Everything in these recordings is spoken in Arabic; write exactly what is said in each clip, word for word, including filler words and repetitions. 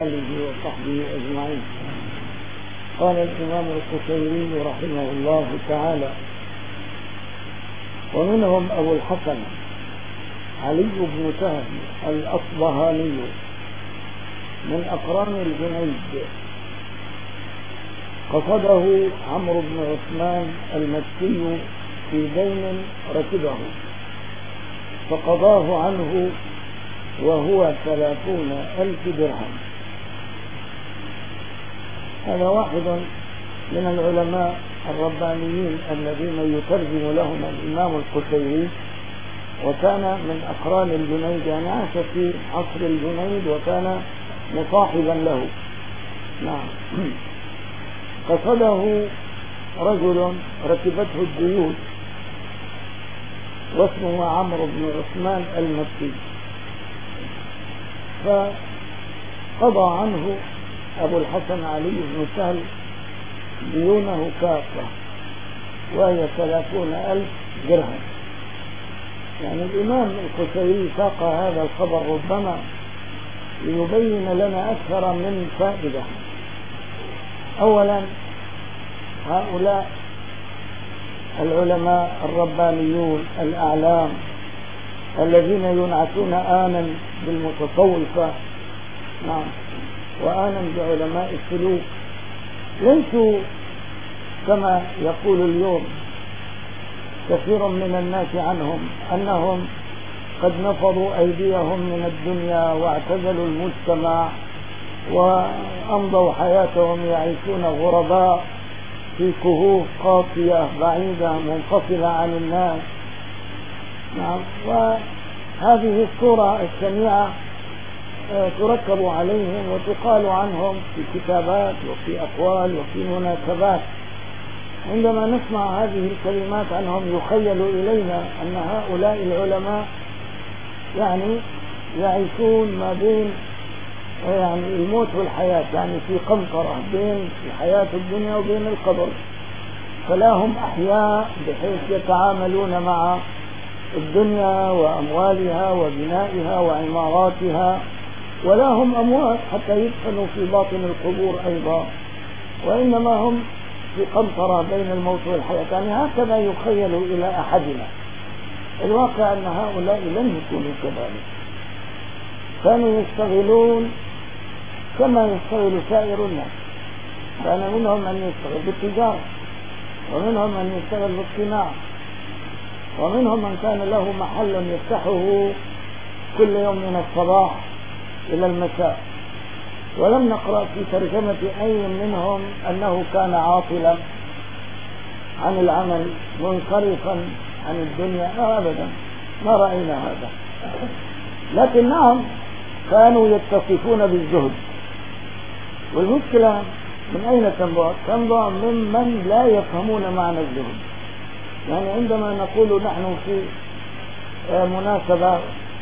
آله وصحبه أجمعين. قال الإمام القشيري رحمه الله تعالى: ومنهم أبو الحسن علي بن سهل الأصبهاني من أقران الجنيد، قصده عمرو بن عثمان المكي في دين ركبه فقضاه عنه وهو ثلاثون ألف درهم. هذا واحد من العلماء الربانيين الذين يترجم لهم الإمام القشيري، وكان من أقران الجنيد، يعني عاش في عصر الجنيد وكان مصاحبا له. نعم. قصده رجل ركبته الديون واسمه عمرو بن عثمان المكي، فقضى عنه أبو الحسن علي بن سهل ديونه كافة، وهي ثلاثون ألف درهم. يعني الإمام القشيري ساق هذا الخبر ربما ليبين لنا أكثر من فائدة. أولا، هؤلاء العلماء الربانيون الأعلام الذين ينعتون آنا بالمتصوفة، نعم، وآنا بعلماء السلوك، ليسوا كما يقول اليوم كثير من الناس عنهم أنهم قد نفضوا أيديهم من الدنيا واعتزلوا المجتمع وأمضوا حياتهم يعيشون غرباء في كهوف قاسية بعيدة منفصلة عن الناس. نعم. وهذه الصورة الشنيعة تركب عليهم وتقال عنهم في كتابات وفي أقوال وفي مناسبات. عندما نسمع هذه الكلمات عنهم يخيل إلينا أن هؤلاء العلماء يعني يعيشون ما بين يعني الموت والحياة، يعني في قنطرة بين الحياة الدنيا وبين القبر، فلا هم أحياء بحيث يتعاملون مع الدنيا وأموالها وبنائها وعماراتها، ولا هم أموات حتى يدفنوا في باطن القبور أيضا، وإنما هم في قنطرة بين الموت والحياة. يعني هكذا يخيل إلى أحدنا. الواقع أن هؤلاء لم يكونوا كذلك، كانوا يشتغلون كما يشتغل سائر الناس. كان منهم من يشتغل بالتجارة، ومنهم من يشتغل بالصناعة، ومنهم من كان له محل يفتحه كل يوم من الصباح إلى المساء. ولم نقرأ في ترجمة أي منهم أنه كان عاطلا عن العمل منصرفا عن الدنيا أبدا، ما رأينا هذا. لكن نعم، كانوا يتصفون بالزهد. والمشكلة من أين تنبع؟ تنبع ممن لا يفهمون معنى الزهد. يعني عندما نقول نحن في مناسبة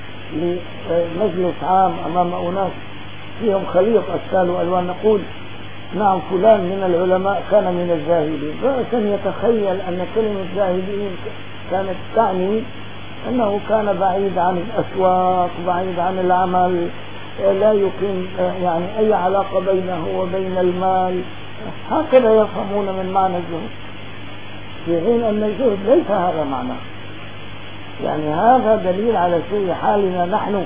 لمجلس عام أمام أناس فيهم خليط أشكال وألوان، نقول نعم فلان من العلماء كان من الزاهدين، رأسا يتخيل أن كلمة زاهدين كانت تعني أنه كان بعيد عن الأسواق، بعيد عن العمل، لا يقيم يعني أي علاقة بينه وبين المال. هكذا يفهمون من معنى الزهد، في حين أن الزهد ليس هذا معناه. يعني هذا دليل على سوء حالنا نحن.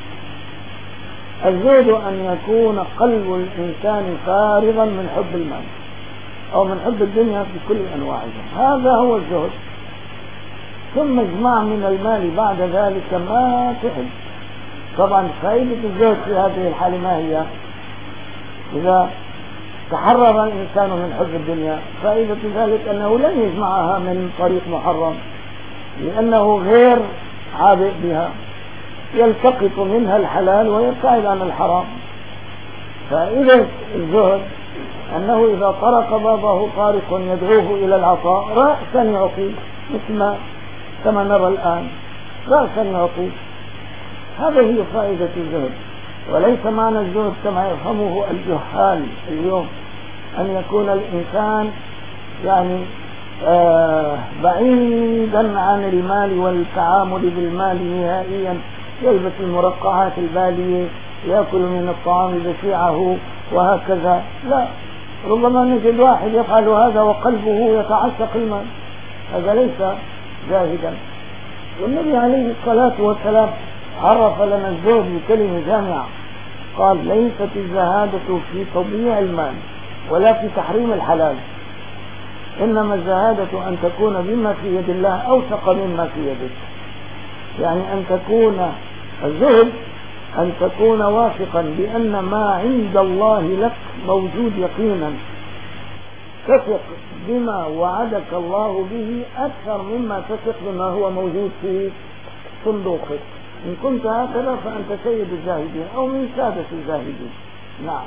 الزهد أن يكون قلب الإنسان فارغا من حب المال أو من حب الدنيا بكل أنواعها، هذا هو الزهد. ثم اجمع من المال بعد ذلك ما تحب. طبعا فائدة الزهد في هذه الحالة ما هي؟ إذا تحرر الإنسان من حب الدنيا، فائدة ذلك أنه لن يجمعها من طريق محرم، لأنه غير عابئ بها، يلتقط منها الحلال ويبتعد عن الحرام. فإذا الزهد أنه إذا طرق بابه طارق يدعوه إلى العطاء رأسا يعطيه، مثل كما نرى الآن، رأسا يعطيه. هذه هي فائدة الزهد، وليس معنى الزهد كما يفهمه الجهال اليوم أن يكون الإنسان يعني آه بعيدا عن المال والتعامل بالمال نهائيا، يلبس المرقعات البالية يأكل من الطعام بشيعه وهكذا. لا، ربما نجد واحد يفعل هذا وقلبه يتعشق المال، هذا ليس زاهدا. والنبي عليه الصلاة والسلام عرف لنا الزهد بكلمة جامعة، قال: ليست الزهادة في تضييع المال ولا في تحريم الحلال، إنما الزهادة أن تكون بما في يد الله أوثق مما في يدك. يعني أن تكون الزهد أن تكون واثقا بأن ما عند الله لك موجود يقينا، تثق بما وعدك الله به أكثر مما تثق بما هو موجود في صندوقك. إن كنت هكذا فأنت سيد الزاهدين أو من سادة الزاهدين. نعم.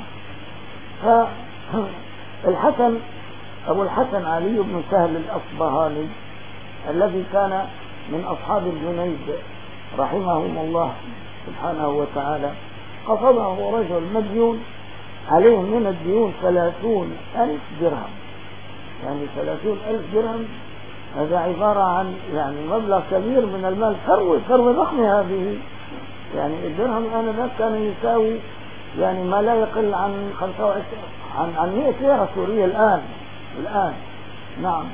فالحسن أبو الحسن علي بن سهل الأصبهاني الذي كان من أصحاب الجنيد رحمهم الله سبحانه وتعالى، قصده رجل مديون عليه من الديون ثلاثون ألف درهم. يعني ثلاثون ألف درهم هذا عبارة عن يعني مبلغ كبير من المال، ثروة ثروة ضخمة هذه. يعني الدرهم آنذاك كان يساوي يعني ما لا يقل عن خمسة وعشرين عن عن مئة ليرة سورية الآن الآن نعم.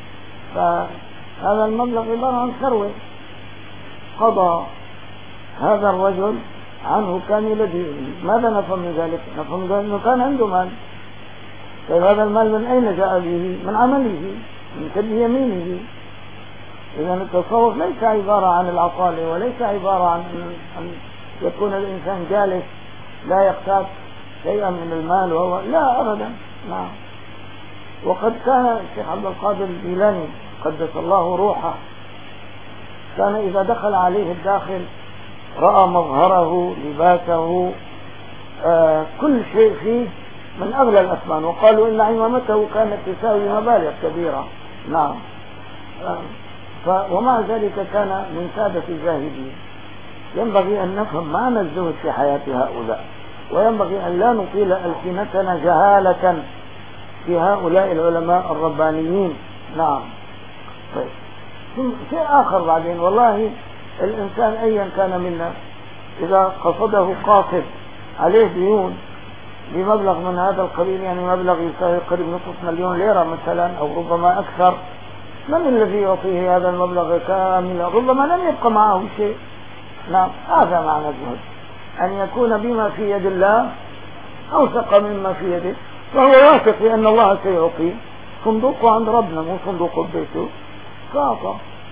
فهذا المبلغ عبارة عن ثروة. قضى هذا الرجل عنه كامل دينه. ماذا نفهم من ذلك؟ نفهم من ذلك أنه كان عنده مال. طيب هذا المال من أين جاء به؟ من عمله، من كد يمينه. إذا التصوف ليس عبارة عن العطاء، وليس عبارة عن أن يكون الإنسان جالس لا يقتات شيئا من المال وهو لا أبدا. نعم. وقد كان الشيخ عبد القادر الجيلاني قدس الله روحه كان إذا دخل عليه الداخل رأى مظهره، لباسه، آه كل شيء فيه من أغلى الأثمان، وقالوا إن عمامته كانت تساوي مبالغ كبيرة. نعم. آه ف ومع ذلك كان من سادة الزاهدين. ينبغي أن نفهم معنى الزهد في حياة هؤلاء، وينبغي أن لا نطيل ألسنتنا جهالة في هؤلاء العلماء الربانيين. نعم. طيب. شيء آخر بعدين، والله الإنسان أيا كان منا إذا قصده قاصد عليه ديون بمبلغ من هذا القبيل، يعني مبلغ يساوي قريب نصف مليون ليرة مثلا أو ربما أكثر، من الذي يعطيه هذا المبلغ كاملا؟ ربما لم يبقى معه شيء. نعم. هذا معنى الزهد، أن يكون بما في يد الله أوثق مما في يده، وهو واثق بأن الله سيعطيه. صندوقه عند ربنا مو صندوق بيته، فأعطى.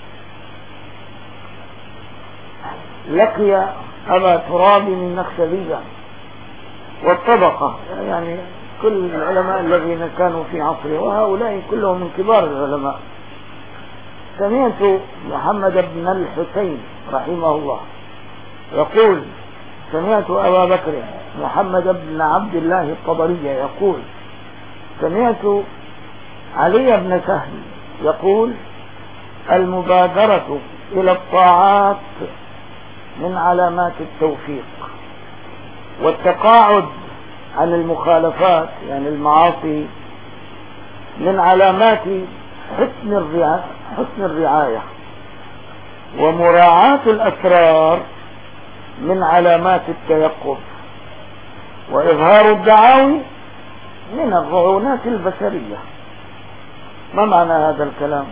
لقي أبا تراب من نخشبية والطبقة، يعني كل العلماء الذين كانوا في عصره، وهؤلاء كلهم من كبار العلماء. سمعت محمد بن الحسين رحمه الله يقول: سمعت أبا بكر محمد بن عبد الله الطبري يقول: سمعت علي بن سهل يقول: المبادرة إلى الطاعات من علامات التوفيق، والتقاعد عن المخالفات يعني المعاصي من علامات حسن الرعاية, حسن الرعاية ومراعاة الأسرار من علامات التيقظ، وإظهار الدعاوي من الرعونات البشرية. ما معنى هذا الكلام؟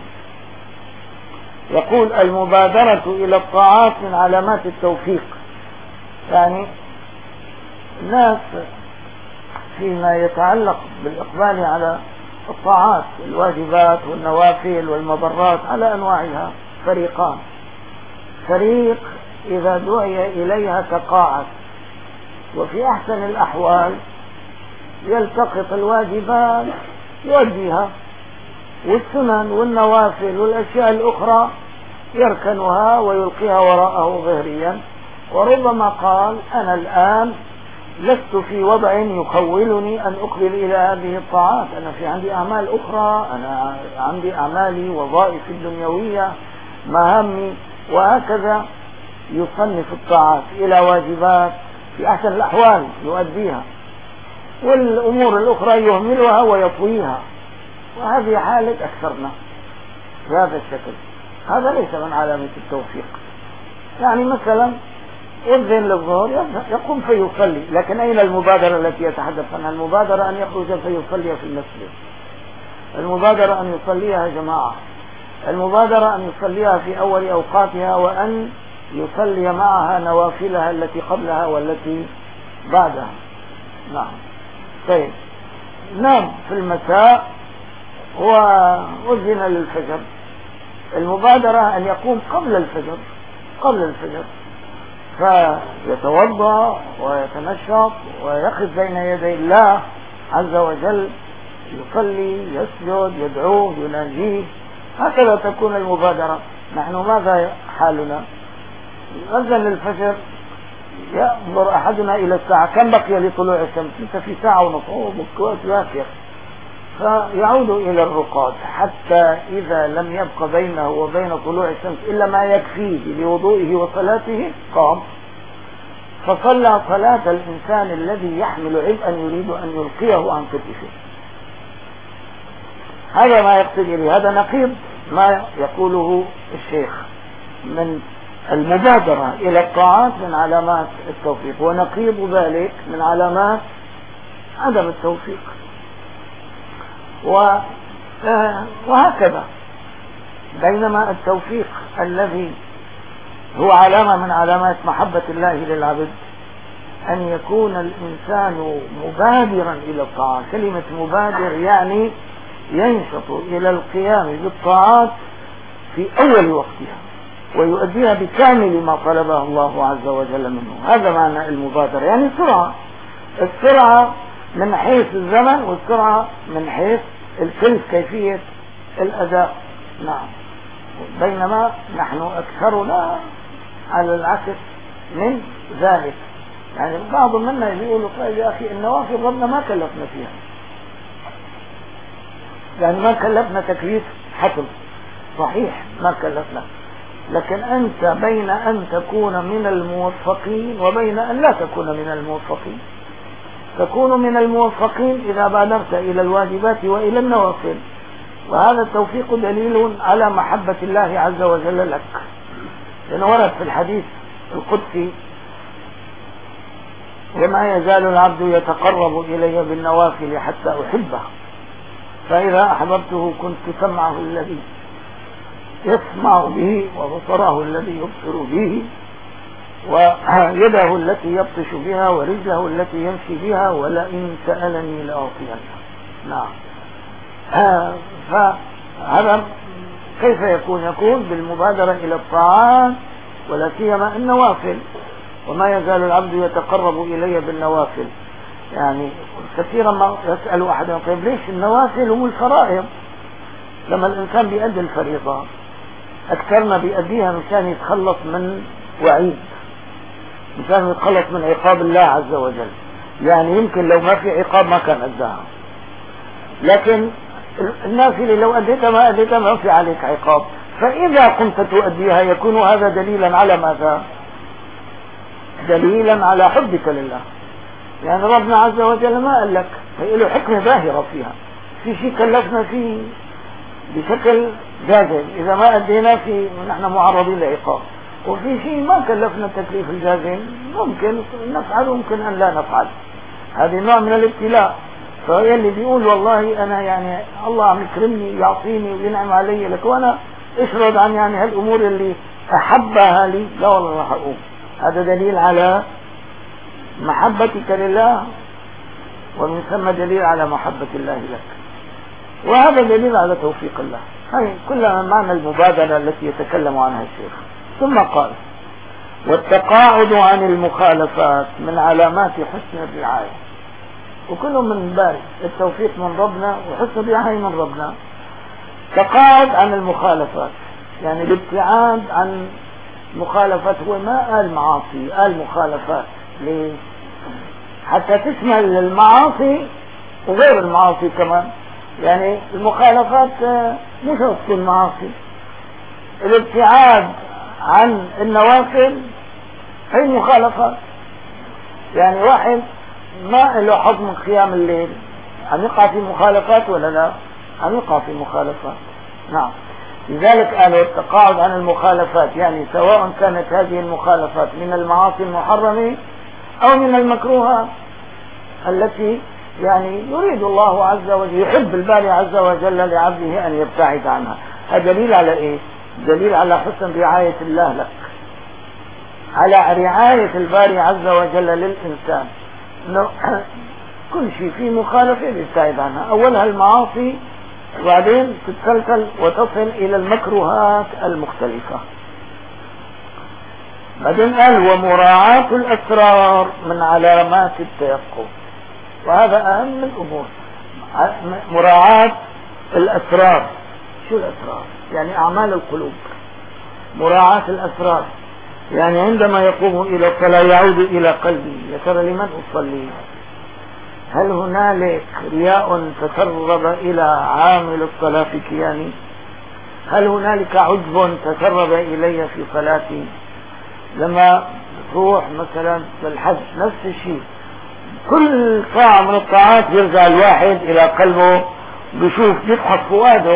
يقول: المبادرة إلى الطاعات من علامات التوفيق، يعني الناس فيما يتعلق بالإقبال على الطاعات الواجبات والنوافل والمبرات على أنواعها فريقان. فريق إذا دعي إليها تقاعد، وفي أحسن الأحوال يلتقط الواجبات يؤديها، والسنن والنوافل والأشياء الأخرى يركنها ويلقيها وراءه ظهريا. وربما قال: أنا الآن لست في وضع يخولني أن أقبل إلى هذه الطاعات، أنا في عندي أعمال أخرى، أنا عندي أعمالي وظائف الدنيوية مهامي، وهكذا يصنف الطاعات إلى واجبات في أحسن الأحوال يؤديها، والأمور الأخرى يهملها ويطويها. وهذه حالة أكثرنا بهذا الشكل. هذا ليس من علامة التوفيق. يعني مثلا أذن للظهر يقوم فيصلي. لكن أين المبادرة التي يتحدث عنها؟ المبادرة أن يخرج فيصلي في المسجد، المبادرة أن يصليها يا جماعة، المبادرة أن يصليها في أول أوقاتها، وأن يصلي معها نوافلها التي قبلها والتي بعدها. نعم. طيب، نام في المساء وأذن للفجر، المبادرة أن يقوم قبل الفجر، قبل الفجر فيتوضأ ويتنشط ويقف بين يدي الله عز وجل، يصلي، يسجد، يدعوه، يناجيه. هكذا تكون المبادرة. نحن ماذا حالنا؟ أذن للفجر، ينظر أحدنا إلى الساعة، كم بقي لطلوع الشمس؟ انت في ساعة ونصف، بكوات باكر، فيعود إلى الرقاد حتى إذا لم يبق بينه وبين طلوع الشمس إلا ما يكفيه لوضوئه وصلاته قام فصلى صلاة الإنسان الذي يحمل عبئا يريد أن يلقيه عن كتفه. هذا ما يقتضي به، هذا نقيض ما يقوله الشيخ من المبادرة إلى الطاعات من علامات التوفيق، ونقيض ذلك من علامات عدم التوفيق. وهكذا، بينما التوفيق الذي هو علامة من علامات محبة الله للعبد أن يكون الإنسان مبادرا إلى الطاعات. كلمة مبادر يعني ينشط إلى القيام بالطاعات في أول وقتها ويؤديها بكامل ما طلبه الله عز وجل منه. هذا معنى المبادرة، يعني سرعة، السرعة من حيث الزمن والسرعة من حيث الكيف، كيفية الأداء. نعم. بينما نحن أكثرنا على العكس من ذلك. يعني بعض منا يقولوا طيب يا أخي النوافل ربنا ما كلفنا فيها، يعني ما كلفنا تكليف حتم، صحيح ما كلفنا، لكن أنت بين أن تكون من الموفقين وبين أن لا تكون من الموفقين. تكون من الموفقين إذا بادرت إلى الواجبات وإلى النوافل، وهذا التوفيق دليل على محبة الله عز وجل لك، لأنه ورد في الحديث القدسي: وما يزال العبد يتقرب إلي بالنوافل حتى أحبه، فإذا أحببته كنت سمعه الذي يسمع به، وبصره الذي يبصر به، ويده التي يبطش بها، ورجله التي يمشي بها، ولئن سألني لأعطينه. نعم. فهذا كيف يكون؟ يكون بالمبادرة إلى الطاعات ولا سيما النوافل. وما يزال العبد يتقرب إلي بالنوافل، يعني كثيرا ما يسأل أحد طيب ليش النوافل هم الفرائض؟ لما الإنسان بيأدي الفريضة أكثرنا بيأديها مشان يتخلص من وعيد، مشان يتخلص من عقاب الله عز وجل. يعني يمكن لو ما في عقاب ما كان أداها، لكن النافلة لو أديتها ما أديتها ما في عليك عقاب، فإذا كنت تؤديها يكون هذا دليلا على ماذا؟ دليلا على حبك لله. يعني ربنا عز وجل ما قال لك، هي له حكمة باهرة فيها، في شيء كلفنا فيه بشكل جازم إذا ما أدينا فيه نحن معرضين لعقاب، وفي شيء ما كلفنا التكليف الجازم ممكن نفعل وممكن أن لا نفعل. هذه نوع من الابتلاء. فهي اللي بيقول والله أنا يعني الله عم يكرمني يعطيني وينعم علي لك وأنا اشرد عن يعني هالأمور اللي أحبها لي، لا والله راح أقوم. هذا دليل على محبتك لله، ومن ثم دليل على محبة الله لك، وهذا دليل على توفيق الله. هاي كلها معنى المبادرة التي يتكلم عنها الشيخ. ثم قال: والتقاعد عن المخالفات من علامات حسن الرعاية. وكله من بارك التوفيق من ربنا وحسن الرعاية من ربنا. تقاعد عن المخالفات يعني الابتعاد عن مخالفات، هو ما قال معاصي، قال مخالفات. ليه؟ حتى تشمل المعاصي وغير المعاصي كمان. يعني المخالفات مش تكون معاصي. الابتعاد عن النوافل هي مخالفات. يعني واحد ما له حظ من قيام الليل عم يقع في مخالفات ولا لا؟ عم يقع في مخالفات. نعم. لذلك قالوا التقاعد عن المخالفات، يعني سواء كانت هذه المخالفات من المعاصي المحرمة أو من المكروهات التي يعني يريد الله عز وجل، يحب الباري عز وجل لعبده أن يبتعد عنها. هذا دليل على إيه؟ دليل على حسن رعاية الله لك، على رعاية الباري عز وجل للإنسان. كل شيء في مخالفة يبتعد عنها، أولها المعاصي وبعدين تتسلسل وتصل إلى المكروهات المختلفة. بعدين قال ومراعاة الأسرار من علامات التيقظ، وهذا أهم الأمور، مراعاة الأسرار. شو الأسرار؟ يعني أعمال القلوب. مراعاة الأسرار يعني عندما يقوم إلى الصلاة يعود إلى قلبي، يا ترى لمن أصلي؟ هل هنالك رياء تسرب إلى عامل الصلاة في كياني؟ هل هنالك عجب تسرب إلي في صلاتي؟ لما تروح مثلا للحج نفس الشيء، كل طاعة من الطاعات يرجع الواحد إلى قلبه، بشوف يفحص فؤاده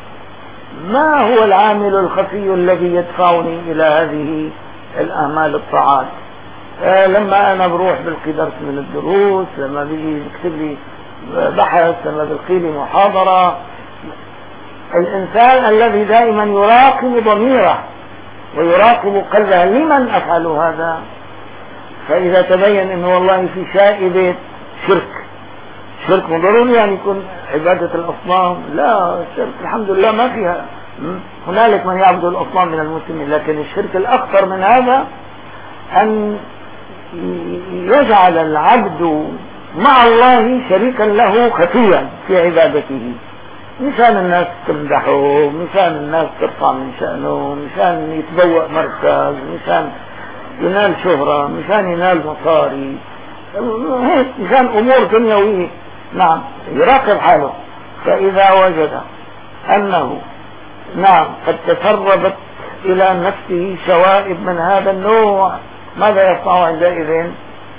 ما هو العامل الخفي الذي يدفعني إلى هذه الأعمال الطاعات. آه لما أنا بروح بلقي درس من الدروس، لما بيجي بكتب لي بحث، لما بلقي لي محاضرة، الإنسان الذي دائما يراقب ضميره ويراقب قلبه لمن أفعل هذا. فإذا تبين أنه والله في شائبة شرك، شرك مو ضروري يعني يكون عبادة الأصنام، لا، الشرك الحمد لله ما فيها، هنالك من يعبد الأصنام من المسلمين، لكن الشرك الأخطر من هذا أن يجعل العبد مع الله شريكا له خفيا في عبادته، مشان الناس تمدحه، مشان الناس ترفع من شأنه، مشان يتبوأ مركز، مشان ينال شهرة، مشان ينال مصاري، هيك مشان أمور دنيوية. نعم، يراقب حاله. فإذا وجد أنه نعم قد تسربت إلى نفسه شوائب من هذا النوع، ماذا يصنع عندئذ؟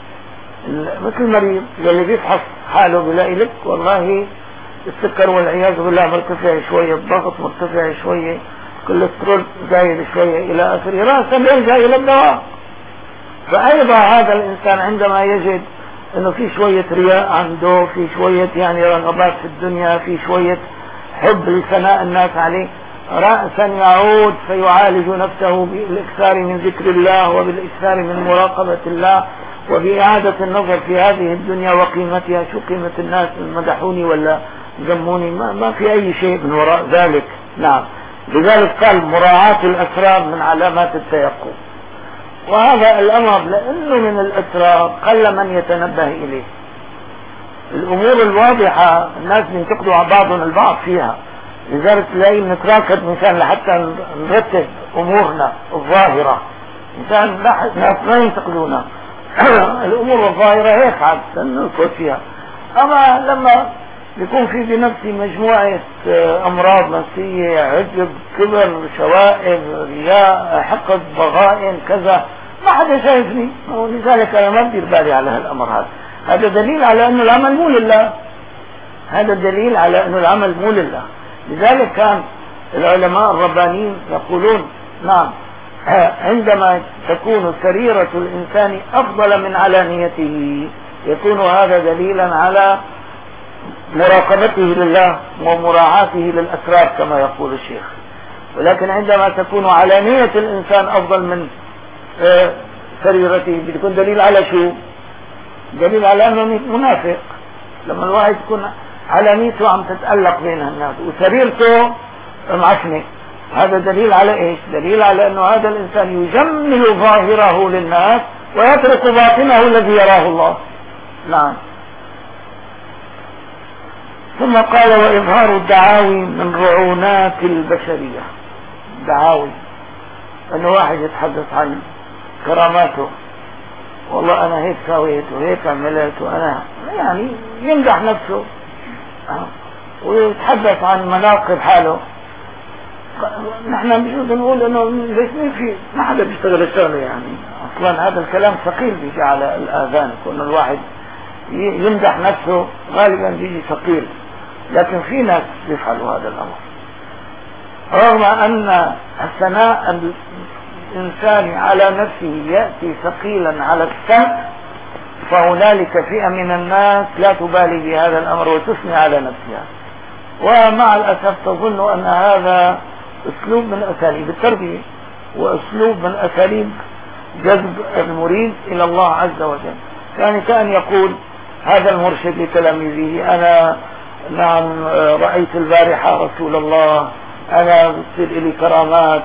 مثل المريض اللي بيفحص حاله بيلاقي لك والله السكر والعياذ بالله مرتفع شوية، الضغط مرتفع شوية، كوليسترول زايد شوية إلى آخره، رأسا يلجأ إلى الدواء. فأيضا هذا الإنسان عندما يجد أنه في شوية رياء عنده، في شوية يعني رغبات في الدنيا، في شوية حب لثناء الناس عليه، رأسا يعود فيعالج نفسه بالإكثار من ذكر الله وبالإكثار من مراقبة الله وبإعادة النظر في هذه الدنيا وقيمتها، شو قيمة الناس، مدحوني ولا ذموني، ما, ما في أي شيء من وراء ذلك. نعم، لذلك قال مراعاة الأسرار من علامات التيقظ. وهذا الأمر لأنه من الأسرار قل من يتنبه إليه. الأمور الواضحة الناس بينتقدوا بعضهم البعض فيها، لذلك تلاقي نتراكد مثلا لحتى نرتب أمورنا الظاهرة، مثلا ناس ما ينتقدونا الأمور الظاهرة هيك عاد ننقد فيها. أما لما يكون في بنفسي مجموعة أمراض نفسية، عجب، كبر، شوائب، رياء، حقد، ضغائن، كذا، ما حدا شايفني، ولذلك أنا ما بدير بالي على هالأمر هذا. هذا دليل على أنه العمل مو لله، هذا دليل على أنه العمل مو لله. لذلك كان العلماء الربانيين يقولون نعم عندما تكون سريرة الإنسان أفضل من علانيته يكون هذا دليلا على مراقبته لله ومراعاته للأسرار كما يقول الشيخ. ولكن عندما تكون علانية الإنسان أفضل من سريرته بتكون دليل على شو؟ دليل على أنه منافق. لما الواحد يكون علانيته عم تتألق بين الناس وسريرته معفنة، هذا دليل على ايش؟ دليل على انه هذا الانسان يجمل ظاهره للناس ويترك باطنه الذي يراه الله. نعم. ثم قال وإظهار الدعاوي من رعونات البشرية. دعاوي انه واحد يتحدث عن كراماته، والله انا هيك سويت وهيك عملت، وانا يعني يمدح نفسه ويتحدث عن مناقب حاله. نحن بجوز نقول انه ليش في ما حدا بيشتغل الشغله، يعني اصلا هذا الكلام ثقيل بيجي على الاذان، كون الواحد يمدح نفسه غالبا بيجي ثقيل، لكن في ناس بيفعلوا هذا الامر. رغم أن الثناء الإنسان على نفسه يأتي ثقيلا على السمع، فهنالك فئة من الناس لا تبالي بهذا الأمر وتثني على نفسها، ومع الأسف تظن أن هذا أسلوب من أساليب التربية وأسلوب من أساليب جذب المريد إلى الله عز وجل. يعني كأن يقول هذا المرشد لتلاميذه: أنا نعم رأيت البارحة رسول الله، أنا بتصير إلي كرامات،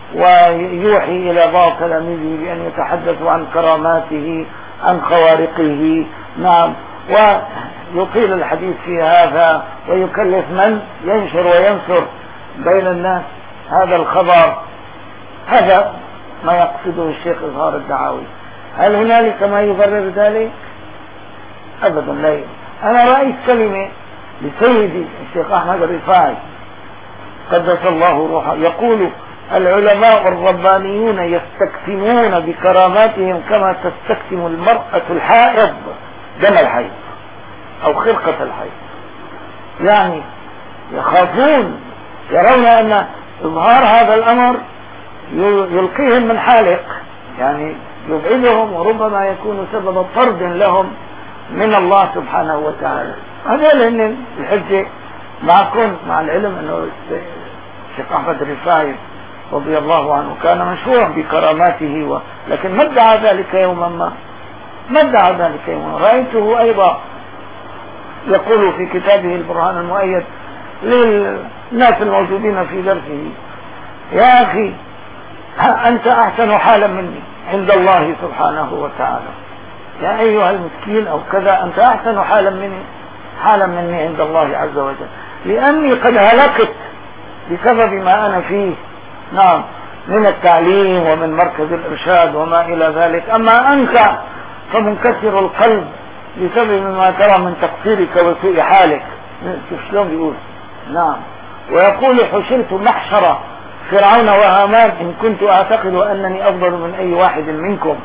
ويوحي إلى بعض تلاميذه بأن يتحدثوا عن كراماته، عن خوارقه، نعم، ويطيل الحديث في هذا ويكلف من ينشر وينشر بين الناس هذا الخبر. هذا ما يقصده الشيخ إظهار الدعاوي. هل هنالك ما يبرر ذلك؟ أبدا لا. أنا رأيت كلمة لسيدي الشيخ أحمد الرفاعي قدس الله روحه يقول: العلماء الربانيون يستكتمون بكراماتهم كما تستكتم المرأة الحائض دم الحيض أو خرقة الحيض. يعني يخافون، يرون أن إظهار هذا الأمر يلقيهم من حالق، يعني يبعدهم، وربما يكون سبب طرد لهم من الله سبحانه وتعالى. هذا لأن الحجة معكم مع العلم أنه الشيخ أحمد الرفاعي رضي الله عنه كان مشهورا بكراماته و... لكن ما ادعى ذلك يوما ما ما ادعى ذلك يوما. رأيته أيضا يقول في كتابه البرهان المؤيد للناس الموجودين في درسه: يا أخي أنت أحسن حالا مني عند الله سبحانه وتعالى، يا أيها المسكين أو كذا، أنت أحسن حالا مني حالا مني عند الله عز وجل، لأني قد هلكت بسبب ما أنا فيه، نعم، من التعليم ومن مركز الإرشاد وما إلى ذلك. أما أنت فمنكسر القلب بسبب ما ترى من تقصيرك وسوء حالك. شوف شلون بيقول، نعم. ويقول: حشرت محشر فرعون وهامان إن كنت أعتقد أنني أفضل من أي واحد منكم.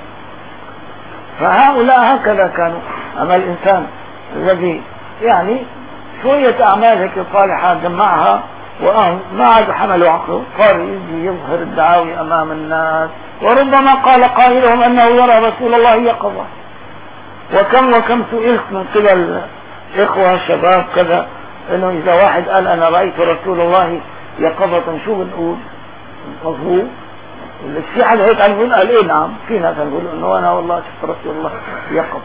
فهؤلاء هكذا كانوا. أما الإنسان الذي يعني شوية أعمال هيك صالحة جمعها وما عاد حملوا عقله، صار يجي يظهر الدعاوي أمام الناس، وربما قال قائلهم أنه يرى رسول الله يقظة. وكم وكم سئلت من قبل إخوة شباب كذا إنه إذا واحد قال أنا رأيت رسول الله يقظة شو بنقول؟ مظبوط. في حد هيك عم يقول قال إيه نعم، في ناس نقول إنه أنا والله شفت رسول الله يقظة.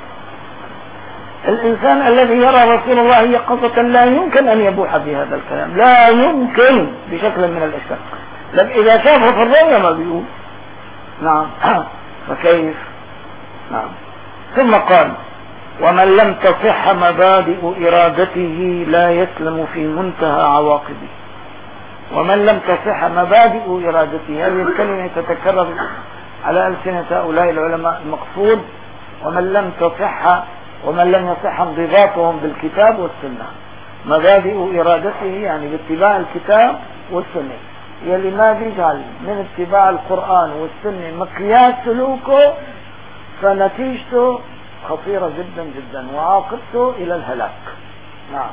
الإنسان الذي يرى رسول الله يقظة لا يمكن أن يبوح بهذا الكلام، لا يمكن بشكل من الأشكال. لكن إذا شافه في الرؤيا ما بيقول، نعم. فكيف؟ نعم. ثم قال: ومن لم تصح مبادئ إرادته لا يسلم في منتهى عواقبه. ومن لم تصح مبادئ إرادته، هذه الكلمة تتكرر على ألسنة هؤلاء العلماء. المقصود ومن لم تصح ومن لم يصح انضباطهم بالكتاب والسنة. مبادئ إرادته يعني باتباع الكتاب والسنة، يلي ما بيجعل من اتباع القرآن والسنة مقياس سلوكه فنتيجته خطيرة جدا جدا وعاقبته إلى الهلاك. نعم.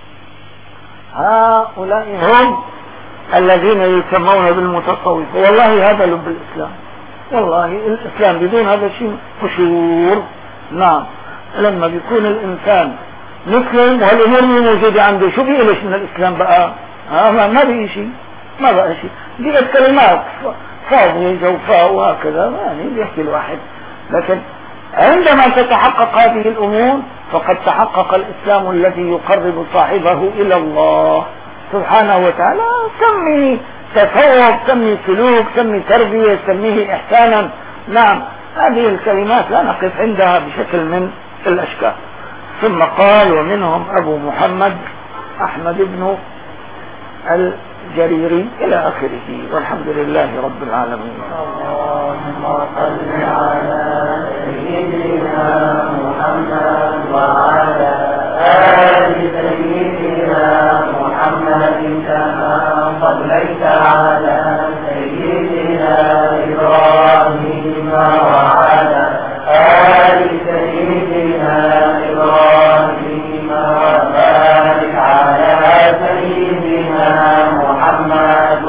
هؤلاء هم الذين يسمون بالمتصوف. والله هذا لب الإسلام، والله الإسلام بدون هذا الشيء قشور. نعم. لما بيكون الإنسان مسلم والأمور موجودة عنده، شو بيقلش من الإسلام بقى؟ ها ما بقى شيء، ما بقى شيء، دي كلمات فاضية جوفاء وهكذا يعني بيحكي الواحد. لكن عندما تتحقق هذه الأمور فقد تحقق الإسلام الذي يقرب صاحبه إلى الله سبحانه وتعالى. سمي تصوف، سمي سلوك، سمي تربية، سميه إحسانا. نعم، هذه الكلمات لا نقف عندها بشكل من الأشكال. ثم قال: ومنهم أبو محمد أحمد بن الجريري إلى آخره، والحمد لله رب العالمين. اللهم صل على سيدنا محمد وعلى آل سيدنا محمد كما صليت على سيدنا إبراهيم وعلى آل سيدنا إبراهيم وبارك على سيدنا محمد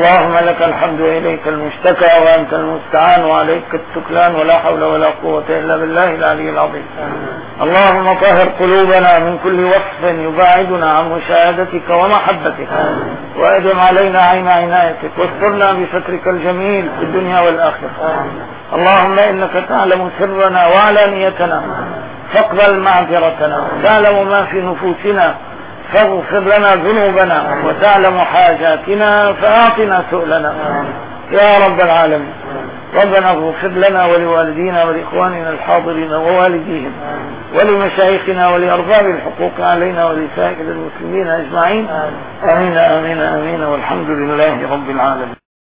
اللهم لك الحمد وإليك المشتكى وأنت المستعان وعليك التكلان ولا حول ولا قوة إلا بالله العلي العظيم. اللهم طهر قلوبنا من كل وصف يباعدنا عن مشاهدتك ومحبتك، وأدم علينا عين عنايتك، واسترنا بسترك الجميل في الدنيا والآخرة. اللهم إنك تعلم سرنا وعلانيتنا فاقبل معذرتنا، تعلم ما في نفوسنا فاغفر لنا ذنوبنا، وتعلم حاجاتنا فأعطنا سؤلنا يا رب العالمين. ربنا اغفر لنا ولوالدينا ولإخواننا الحاضرين ووالديهم ولمشايخنا ولأرباب الحقوق علينا ولسائر المسلمين أجمعين. آمين آمين آمين والحمد لله رب العالمين.